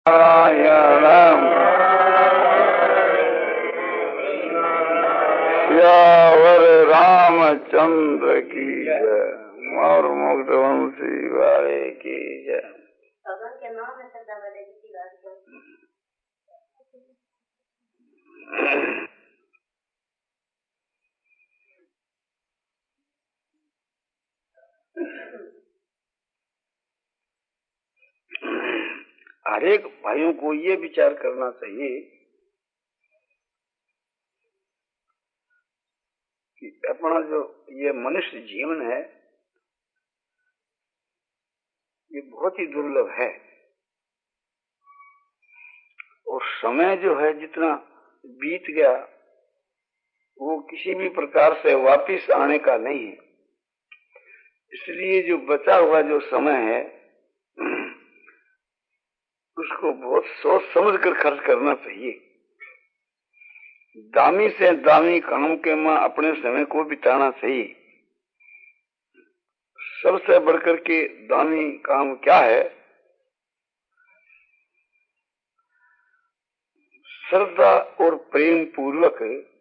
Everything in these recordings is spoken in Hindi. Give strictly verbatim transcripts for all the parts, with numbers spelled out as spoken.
नारायणं सियावर रामचंद्र की जय। और मुक्तवंशी वाले की जय। हर एक भाइयों को ये विचार करना चाहिए कि अपना जो ये मनुष्य जीवन है ये बहुत ही दुर्लभ है और समय जो है जितना बीत गया वो किसी भी प्रकार से वापिस आने का नहीं है। इसलिए जो बचा हुआ जो समय है उसको बहुत सोच समझ कर खर्च करना चाहिए। दामी से दामी काम के में अपने समय को बिताना चाहिए। सबसे बढ़कर के दामी काम क्या है? श्रद्धा और प्रेम पूर्वक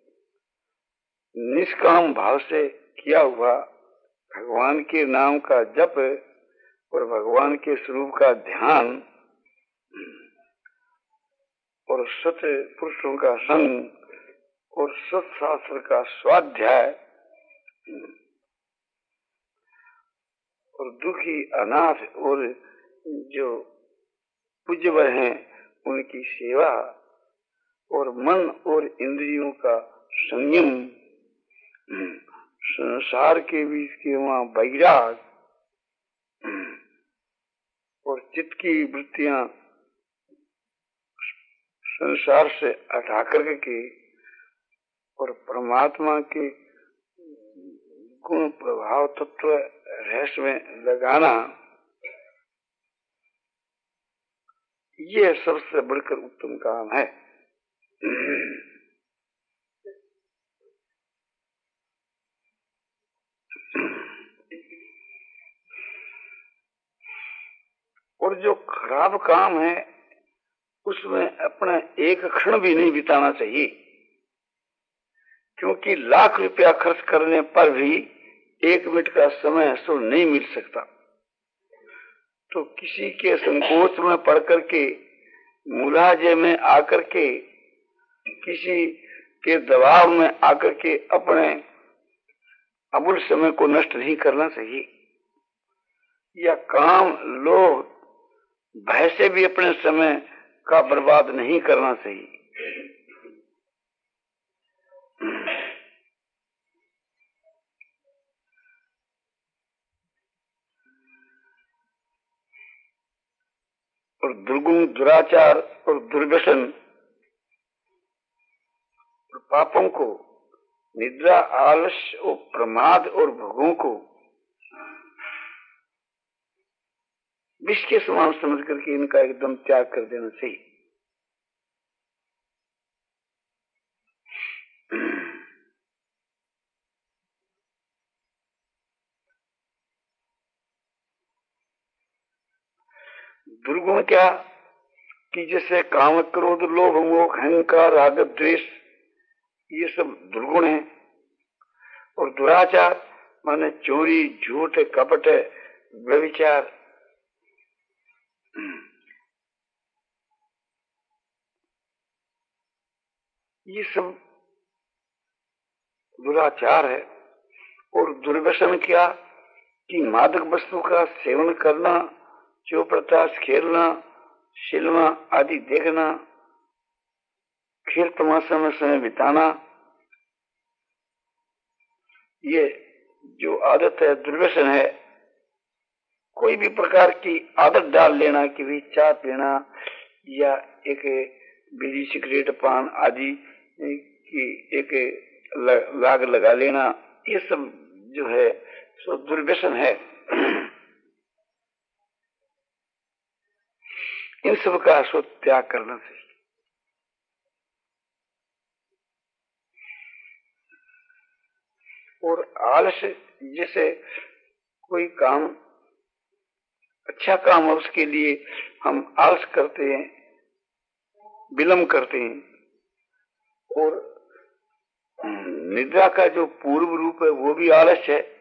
निष्काम भाव से किया हुआ भगवान के नाम का जप और भगवान के स्वरूप का ध्यान और सत्य पुरुषों का संग और सत्शास्त्र का स्वाध्याय और दुखी अनाथ और जो पूज्यवर हैं उनकी सेवा और मन और इंद्रियों का संयम, संसार के बीच के वहां वैराग और चित्त की वृत्तियां संसार से हटा करके और परमात्मा के गुण प्रभाव तत्व रहस्य में लगाना, ये सबसे बढ़कर उत्तम काम है। और जो खराब काम है उसमें अपना एक क्षण भी नहीं बिताना चाहिए, क्योंकि लाख रुपया खर्च करने पर भी एक मिनट का समय सो नहीं मिल सकता। तो किसी के संकोच में पड़ करके, मुलाजे में आकर के, किसी के दबाव में आकर के अपने अमूल समय को नष्ट नहीं करना चाहिए। या काम लोभ भय से भी अपने समय का बर्बाद नहीं करना चाहिए। और दुर्गुण, दुराचार और दुर्व्यसन और पापों को, निद्रा, आलस्य और प्रमाद और भोगों को विष के समान समझ करके इनका एकदम त्याग कर देना चाहिए। दुर्गुण क्या कि जैसे काम, क्रोध, लोभ, मोह, अहंकार, राग, द्वेष, ये सब दुर्गुण है। और दुराचार माने चोरी, झूठ, कपट, व्यभिचार, ये सब दुराचार है। और दुर्व्यसन क्या कि मादक वस्तु का सेवन करना, चौप्रताश खेलना, सिनेमा आदि देखना, खेल तमाशा में समय बिताना, ये जो आदत है दुर्व्यसन है। कोई भी प्रकार की आदत डाल लेना कि भी चाय पीना या एक बीड़ी, सिगरेट, पान आदि की एक लाग लगा लेना, ये सब जो है सो दुर्व्यसन है। इन सब का सो त्याग करना चाहिए। और आलस्य, जैसे कोई काम अच्छा काम है उसके लिए हम आलस करते हैं विलंब करते हैं। और निद्रा का जो पूर्व रूप है वो भी आलस्य है।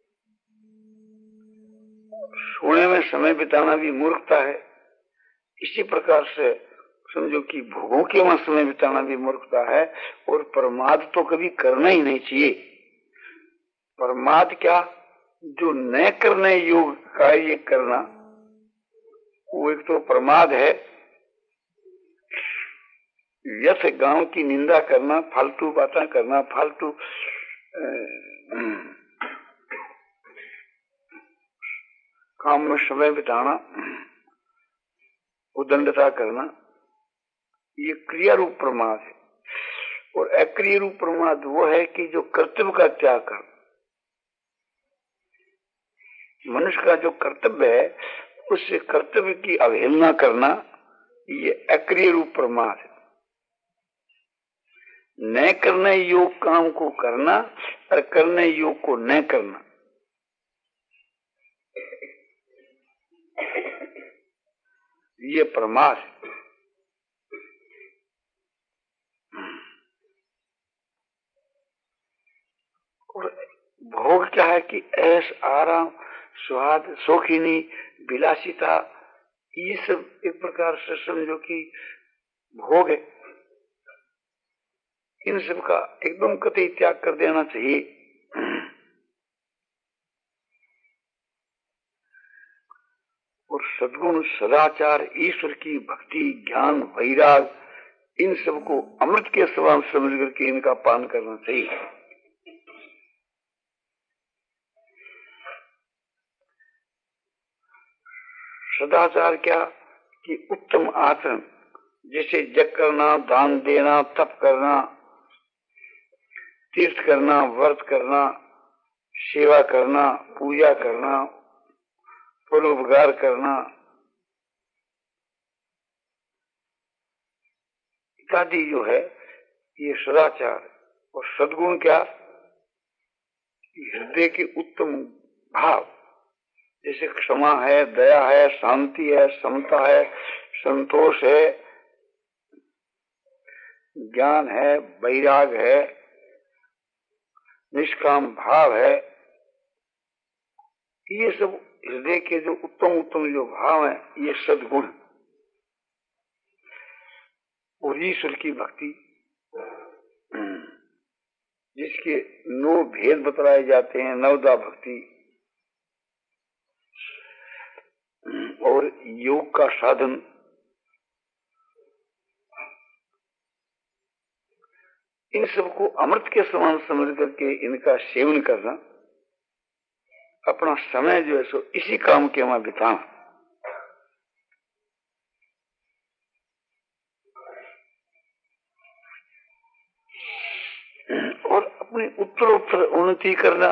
सोने में समय बिताना भी मूर्खता है। इसी प्रकार से समझो कि भोगों के वहां समय बिताना भी मूर्खता है। और प्रमाद तो कभी करना ही नहीं चाहिए। प्रमाद क्या, जो न करने योग्य कार्य करना, वो एक तो प्रमाद है। व्यर्थ गांव की निंदा करना, फालतू बातें करना, फालतू काम में समय बिताना, उदंडता करना, ये क्रिया रूप प्रमाद है। और अक्रिय रूप प्रमाद वो है कि जो कर्तव्य का त्याग कर, मनुष्य का जो कर्तव्य है उससे कर्तव्य की अवहेलना करना, ये अक्रिय रूप प्रमाद है। न करने योग काम को करना और करने योग को न करना, ये प्रमाद है। और भोग क्या है कि ऐश, आराम, स्वाद, शौकीनी, विलासिता, ये सब एक प्रकार से समझो कि भोग है। इन सब का एकदम कतई त्याग कर देना चाहिए। और सद्गुण, सदाचार, ईश्वर की भक्ति, ज्ञान, वैराग, इन सब को अमृत के समान समझ करके इनका पान करना चाहिए। सदाचार क्या कि उत्तम आचरण, जैसे जग करना, दान देना, तप करना, तीर्थ करना, व्रत करना, सेवा करना, पूजा करना, परोपकार करना इत्यादि जो है ये सदाचार। और सद्गुण क्या, हृदय के उत्तम भाव, जैसे क्षमा है, दया है, शांति है, समता है, संतोष है, ज्ञान है, वैराग है, निष्काम भाव है, ये सब हृदय के जो उत्तम उत्तम जो भाव है ये सद्गुण। और ईश्वर की भक्ति, जिसके नौ भेद बतलाए जाते हैं, नवदा भक्ति, और योग का साधन, इन सबको अमृत के समान समझ करके इनका सेवन करना, अपना समय जो है सो इसी काम के वहां बिताना। और अपनी उत्तरोत्तर उन्नति करना।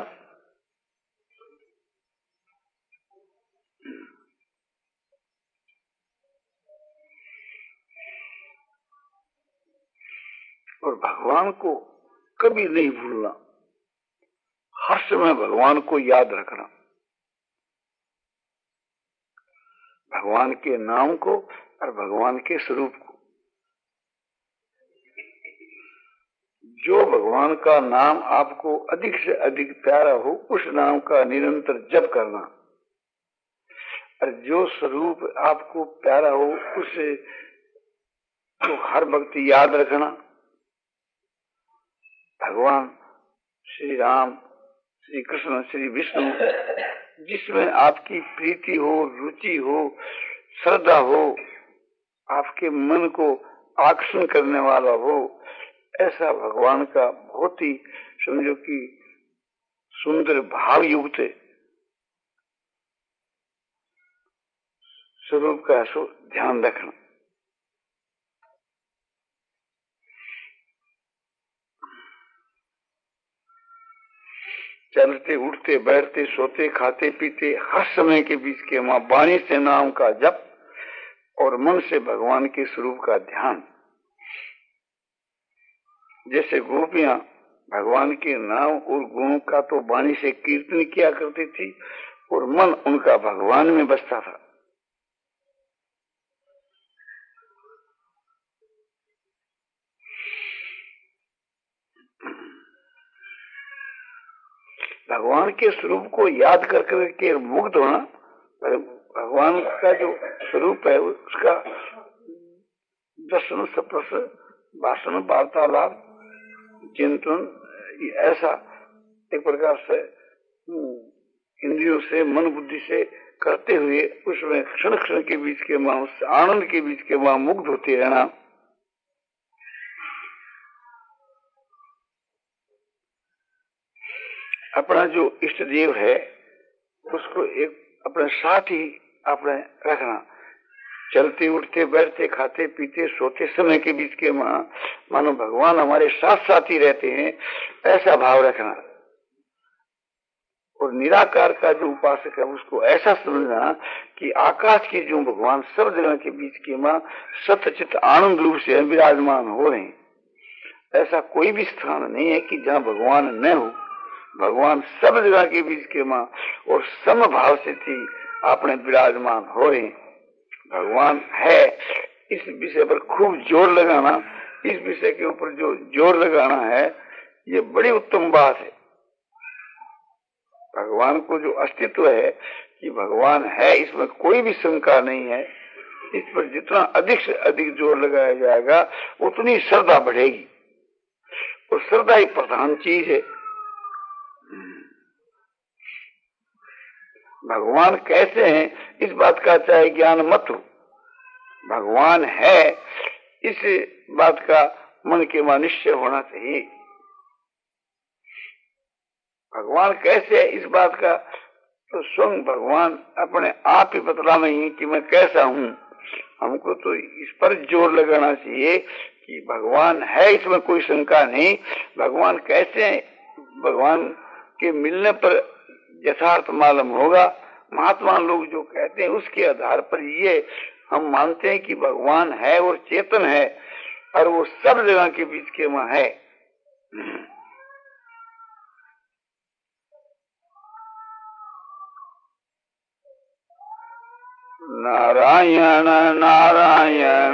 और भगवान को कभी नहीं भूलना, हर समय भगवान को याद रखना, भगवान के नाम को और भगवान के स्वरूप को। जो भगवान का नाम आपको अधिक से अधिक प्यारा हो, उस नाम का निरंतर जप करना, और जो स्वरूप आपको प्यारा हो उसे तो हर वक्त याद रखना। भगवान श्री राम, श्री कृष्ण, श्री विष्णु, जिसमें आपकी प्रीति हो, रुचि हो, श्रद्धा हो, आपके मन को आकर्षण करने वाला हो, ऐसा भगवान का बहुत ही समझो कि सुंदर भाव युक्त स्वरूप का सो ध्यान रखना। चलते, उठते, बैठते, सोते, खाते, पीते, हर समय के बीच के मां वाणी से नाम का जप और मन से भगवान के स्वरूप का ध्यान। जैसे गोपियां भगवान के नाम और गुणों का तो वाणी से कीर्तन किया करती थी और मन उनका भगवान में बसता था। भगवान के स्वरूप को याद कर करके मुग्ध होना, भगवान का जो स्वरूप है उसका दर्शन, स्पर्श, भाषण, वार्तालाप, चिंतन, ऐसा एक प्रकार से इंद्रियों से, मन बुद्धि से करते हुए उसमें क्षण क्षण के बीच के मां, उस आनंद के बीच के मां मुग्ध होते रहना। अपना जो इष्ट देव है उसको एक अपने साथ ही अपने रखना। चलते उठते बैठते खाते पीते सोते समय के बीच के मां मानो भगवान हमारे साथ साथ ही रहते हैं, ऐसा भाव रखना। और निराकार का जो उपासक है उसको ऐसा समझना कि आकाश के जो भगवान सब जगह के बीच के मां सतचित आनंद रूप से विराजमान हो रहे हैं। ऐसा कोई भी स्थान नहीं है कि जहाँ भगवान न हो। भगवान सब जगह के बीच के मां और सम भाव से थी आपने विराजमान हो रहे। भगवान है, इस विषय पर खूब जोर लगाना, इस विषय के ऊपर जो जोर लगाना है ये बड़ी उत्तम बात है। भगवान को जो अस्तित्व है कि भगवान है, इसमें कोई भी शंका नहीं है। इस पर जितना अधिक से अधिक जोर लगाया जाएगा उतनी श्रद्धा बढ़ेगी, और श्रद्धा ही प्रधान चीज है। भगवान कैसे हैं इस बात का चाहे ज्ञान मत हो, भगवान है इस बात का मन के में निश्चय होना चाहिए। भगवान कैसे है इस बात का तो स्वयं भगवान अपने आप ही बतला नहीं कि मैं कैसा हूं। हमको तो इस पर जोर लगाना चाहिए कि भगवान है, इसमें कोई शंका नहीं। भगवान कैसे है, भगवान के मिलने पर यथार्थ मालूम होगा। महात्मा लोग जो कहते हैं उसके आधार पर ये हम मानते हैं कि भगवान है और चेतन है और वो सब जगह के बीच के वहां है। नारायण नारायण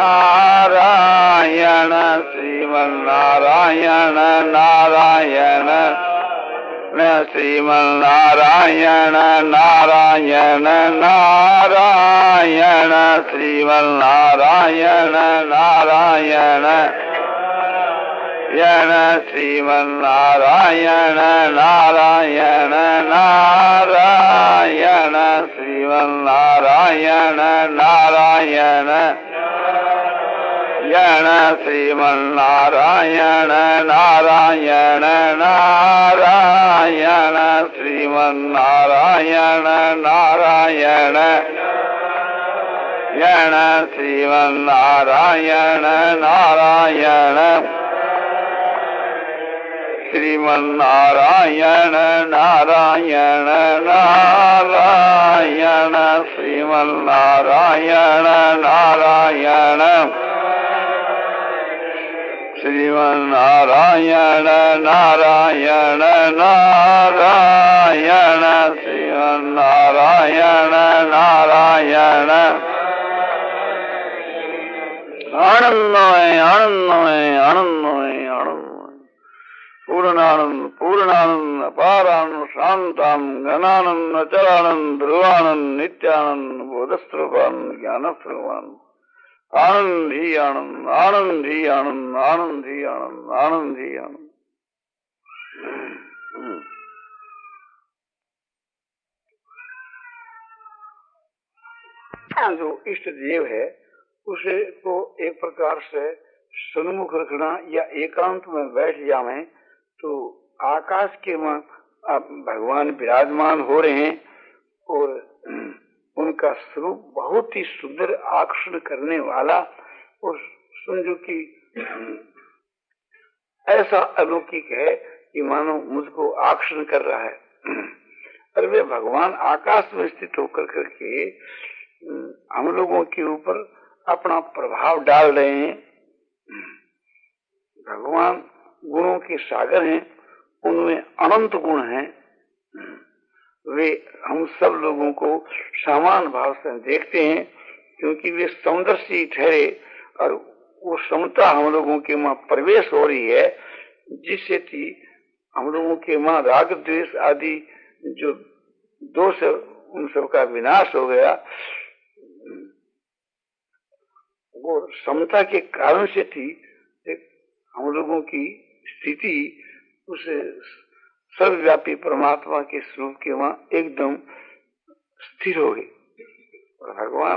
नारायण श्रीमन नारायण नारायण श्रीमन नारायण नारायण नारायण श्रीमन नारायण नारायण यण श्रीमन नारायण नारायण नारायण श्रीमन नारायण नारायण यण श्रीमन नारायण नारायण नारायण श्रीमन नारायण नारायण यण श्रीमन नारायण नारायण श्रीमन नारायण नारायण नारायण श्रीमन नारायण नारायण श्रीमन नारायण नारायण नारायण श्रीमन नारायण नारायण आनंदमय आनंदमय आनंदमय आनंद पूर्णानंद पूर्णानंद अपारानंद शांतानंद घनानंद अचलानंद ध्रुवानंद नित्यानंद बोधस्वरूपानंद ज्ञानस्वरूपानंद आनंद ही आनंद आनंद ही आनंद आनंद ही आनंद आनंद ही आनंद। जो इष्ट देव है उसे को एक प्रकार से सन्मुख रखना या एकांत में बैठ जावे तो आकाश के में भगवान विराजमान हो रहे हैं और उनका स्वरूप बहुत ही सुंदर आकर्षण करने वाला और समझो कि ऐसा अलौकिक है कि मानो मुझको आकर्षण कर रहा है। और वे भगवान आकाश में स्थित होकर करके हम लोगों के ऊपर अपना प्रभाव डाल रहे हैं। भगवान गुणों के सागर हैं, उनमें अनंत गुण हैं। वे हम सब लोगों को समान भाव से देखते हैं क्योंकि वे सौंदर्य ठहरे और वो समता हम लोगों के वहां प्रवेश हो रही है जिससे थी हम लोगों के वहां राग द्वेष आदि जो दोष उन सबका विनाश हो गया, वो समता के कारण से थी। हम लोगों की स्थिति उस सर्वव्यापी परमात्मा के स्वरूप के वहां एकदम स्थिर हो गई। और भगवान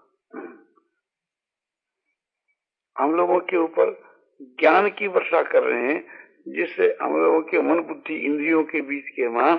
हम लोगों के ऊपर ज्ञान की वर्षा कर रहे हैं, जिससे हम लोगों के मन बुद्धि इंद्रियों के बीच के वहां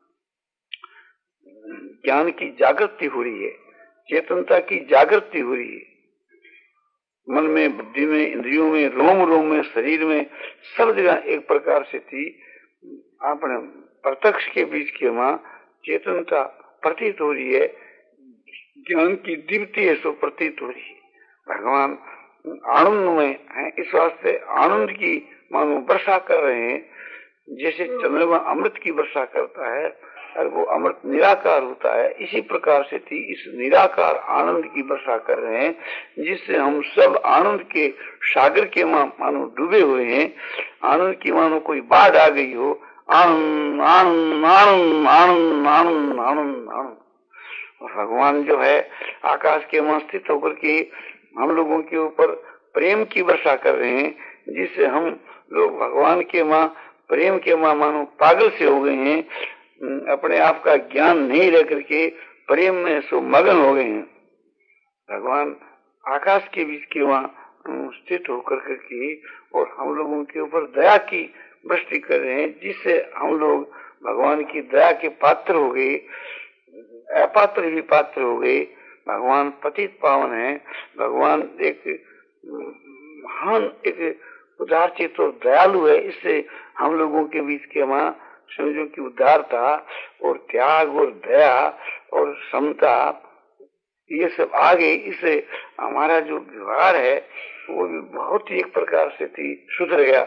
ज्ञान की जागृति हो रही है, चेतनता की जागृति हो रही है। मन में, बुद्धि में, इंद्रियों में, रोम रोम में, शरीर में, सब जगह एक प्रकार से थी। अपने प्रत्यक्ष के बीच के वहां चेतनता प्रतीत हो रही है, ज्ञान की दीप्ति ऐसो प्रतीत हो रही है। भगवान आनंद में है, इस वास्ते आनंद की मानो वर्षा कर रहे हैं। जैसे चंद्रमा अमृत की वर्षा करता है और वो अमृत निराकार होता है, इसी प्रकार से थी इस निराकार आनंद की वर्षा कर रहे हैं, जिससे हम सब आनंद के सागर के मानो डूबे हुए हैं। आनंद की मानो कोई बाढ़ आ गई हो, आनंद आनंद आनंद आनंद आनंद आनंद आनंद। भगवान जो है आकाश के वहां स्थित होकर के हम लोगों के ऊपर प्रेम की वर्षा कर रहे हैं, जिससे हम लोग भगवान के वहां प्रेम के वहां मानो पागल से हो गए हैं, अपने आप का ज्ञान नहीं रह करके प्रेम में सो मगन हो गए हैं। भगवान आकाश के बीच के वहां स्थित होकर करके और हम लोगों के ऊपर दया की वृष्टि कर रहे हैं, जिससे हम लोग भगवान की दया के पात्र हो गए, अपात्र भी पात्र हो गए। भगवान पतित पावन है, भगवान एक महान एक उदार चित्त और दयालु है। इससे हम लोगों के बीच के वहां समझो कि उदारता और त्याग और दया और समता ये सब आ गई। इससे हमारा जो व्यवहार है वो भी बहुत ही एक प्रकार से थी सुधर गया।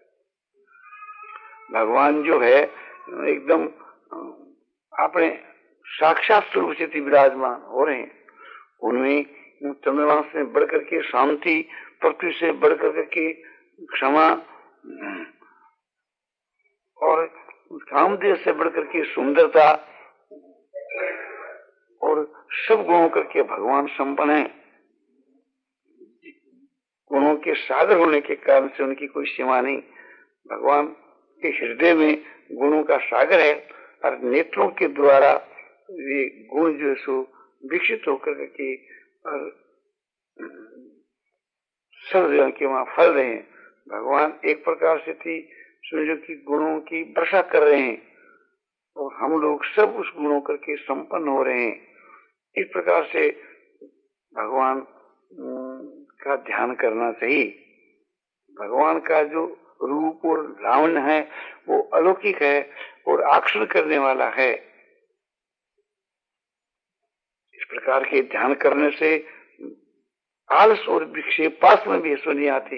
भगवान जो है एकदम अपने साक्षात स्वरूप से विराजमान हो रहे हैं। उनमें चंद्रमा से बढ़कर के शांति, पृथ्वी से बढ़कर के क्षमा और कामदेव से बढ़कर के सुंदरता और सब गुणों करके भगवान संपन्न है। गुणों के सागर होने के कारण से उनकी कोई सीमा नहीं। भगवान के हृदय में गुणों का सागर है और नेत्रों के द्वारा ये गुण जो सो विकसित होकर के और सब जगह के वहां फल रहे हैं। भगवान एक प्रकार से थी सूर्य की गुणों की वर्षा कर रहे हैं और हम लोग सब उस गुणों करके संपन्न हो रहे हैं। इस प्रकार से भगवान का ध्यान करना चाहिए। भगवान का जो रूप और लावण्य है वो अलौकिक है और आकर्षण करने वाला है। इस प्रकार के ध्यान करने से आलस और विक्षेप पास में भी नहीं आती।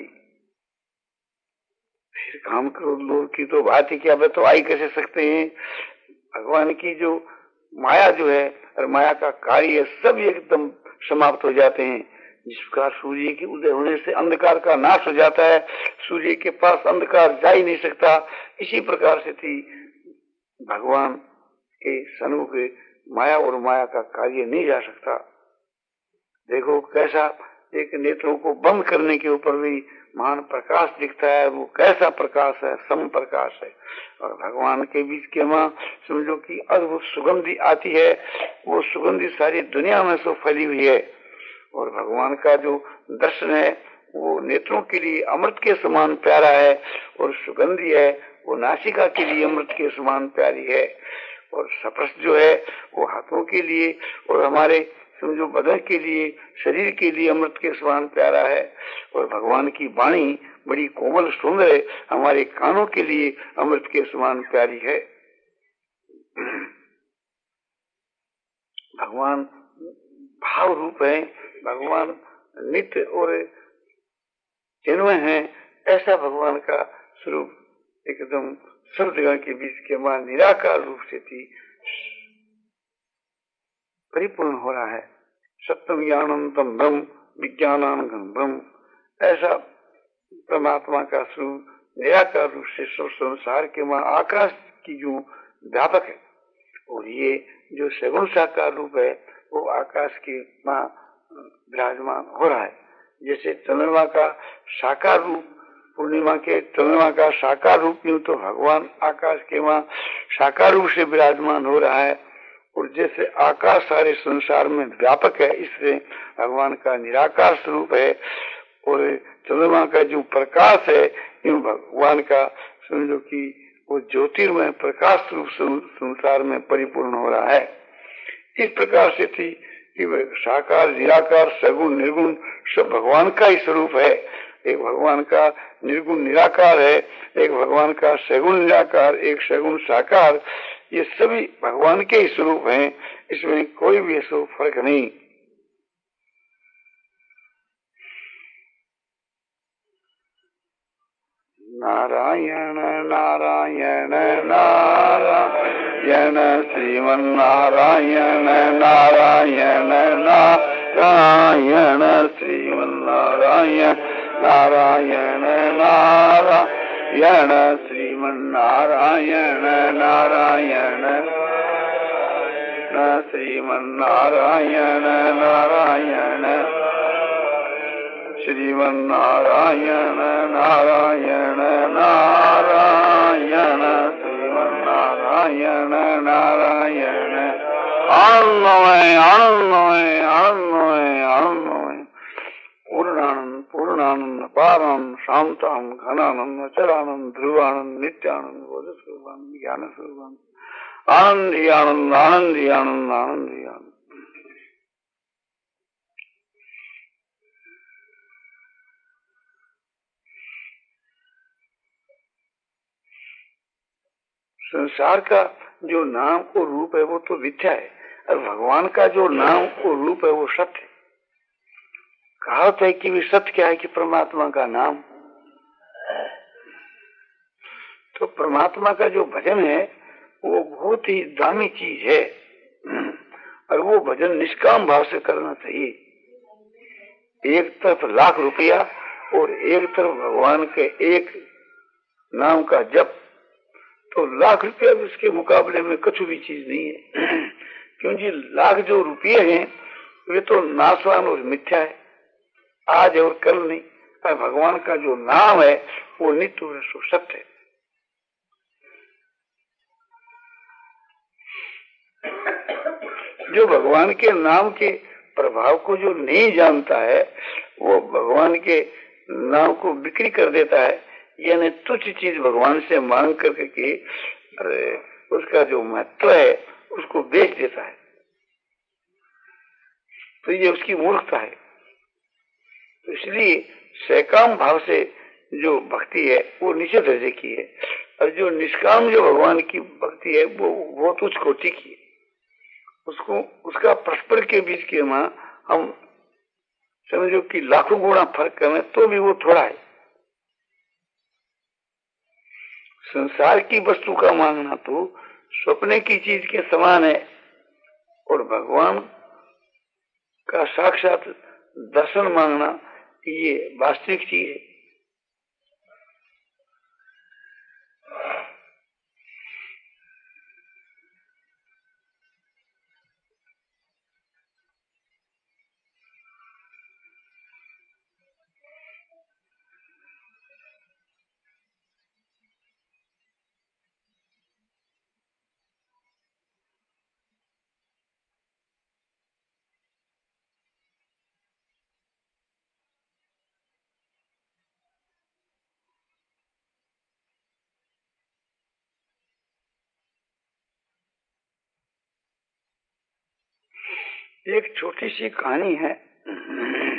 फिर काम क्रोध लोभ की तो बात ही क्या, तो आई कैसे सकते हैं। भगवान की जो माया जो है और माया का कार्य सब एकदम समाप्त हो जाते हैं। जिस प्रकार सूर्य के उदय होने से अंधकार का नाश हो जाता है, सूर्य के पास अंधकार जा ही नहीं सकता, इसी प्रकार से थी भगवान के सन्मुख माया और माया का कार्य नहीं जा सकता। देखो कैसा एक नेत्रों को बंद करने के ऊपर भी महान प्रकाश दिखता है। वो कैसा प्रकाश है, सम प्रकाश है। और भगवान के बीच के वहां समझो कि अद्भुत सुगंधी आती है। वो सुगंधी सारी दुनिया में सो फैली हुई है। और भगवान का जो दर्शन है वो नेत्रों के लिए अमृत के समान प्यारा है और सुगंधी है वो नासिका के लिए अमृत के समान प्यारी है। और स्पर्श जो है वो हाथों के लिए और हमारे समझो बदन के लिए, शरीर के लिए अमृत के समान प्यारा है। और भगवान की वाणी बड़ी कोमल सुंदर है, हमारे कानों के लिए अमृत के समान प्यारी है। भगवान भाव रूप है, भगवान नित्य और चिन्मय है। ऐसा भगवान का स्वरूप एकदम सब जगह के बीच के वहां निराकार रूप से थी परिपूर्ण हो रहा है। सत्यम ज्ञानंतम ब्रह्म विज्ञानानंदम ब्रह्म, ऐसा परमात्मा का स्वरूप निराकार रूप से सब संसार के वहां आकाश की जो व्यापक है, और ये जो सगुण साकार रूप है वो आकाश के वहां विराजमान हो रहा है। जैसे चंद्रमा का साकार रूप, पूर्णिमा के चंद्रमा का साकार रूप यूं तो भगवान आकाश के वहां साकार रूप से विराजमान हो रहा है, और जैसे आकाश सारे संसार में व्यापक है इससे भगवान का निराकार स्वरूप है, और चंद्रमा का जो प्रकाश है यूं भगवान का समझो कि वो ज्योतिर्मय प्रकाश रूप संसार में परिपूर्ण हो रहा है। इस प्रकार से थी कि साकार निराकार सगुण निर्गुण सब भगवान का ही स्वरूप है। एक भगवान का निर्गुण निराकार है, एक भगवान का सगुण निराकार, एक सगुण साकार, ये सभी भगवान के ही स्वरूप हैं, इसमें कोई भी ऐसा फर्क नहीं। नारायण नारायण नारायण श्रीमन्नारायण नारायण नारायण श्रीमन्नारायण नारायण नारायण श्रीमन्नारायण नारायण श्रीमन्नारायण नारायण श्रीमन्नारायण नारायण नारायण श्रीमन्नारायण नारायण आनंदमय आनंदमय आनंदमय आनंदमय पूर्णानंद पूर्णानंद पारानंद शांतानंद घनानंद अचलानंद ध्रुवानंद नित्यानंद बोध स्वरूपानंद ज्ञान स्वरूपानंद आनंद ही आनंद आनंद ही आनंद आनंद ही आनंद। संसार का जो नाम और रूप है वो तो मिथ्या है, और भगवान का जो नाम और रूप है वो सत्य है। कहावत है कि भी सत्य क्या है कि परमात्मा का नाम। तो परमात्मा का जो भजन है वो बहुत ही दामी चीज है, और वो भजन निष्काम भाव से करना चाहिए। एक तरफ लाख रुपया और एक तरफ भगवान के एक नाम का जप, तो लाख रुपया भी उसके मुकाबले में कुछ भी चीज नहीं है। क्योंकि लाख जो रुपये हैं वे तो नाशवान और मिथ्या है, आज और कल नहीं। और भगवान का जो नाम है वो नित्य और सत्य है। जो भगवान के नाम के प्रभाव को जो नहीं जानता है वो भगवान के नाम को बिक्री कर देता है, यानी तुच्छ चीज भगवान से मांग करके अरे उसका जो महत्व है उसको बेच देता है। तो ये उसकी मूर्खता है। तो इसलिए सकाम भाव से जो भक्ति है वो नीचे दर्जे की है, और जो निष्काम जो भगवान की भक्ति है वो बहुत उच्च कोटि की है। उसको उसका परस्पर के बीच के मां हम समझो कि लाखों गुना फर्क करें तो भी वो थोड़ा है। संसार की वस्तु का मांगना तो सपने की चीज के समान है, और भगवान का साक्षात दर्शन मांगना ये वास्तविक चीज है। एक छोटी सी कहानी है।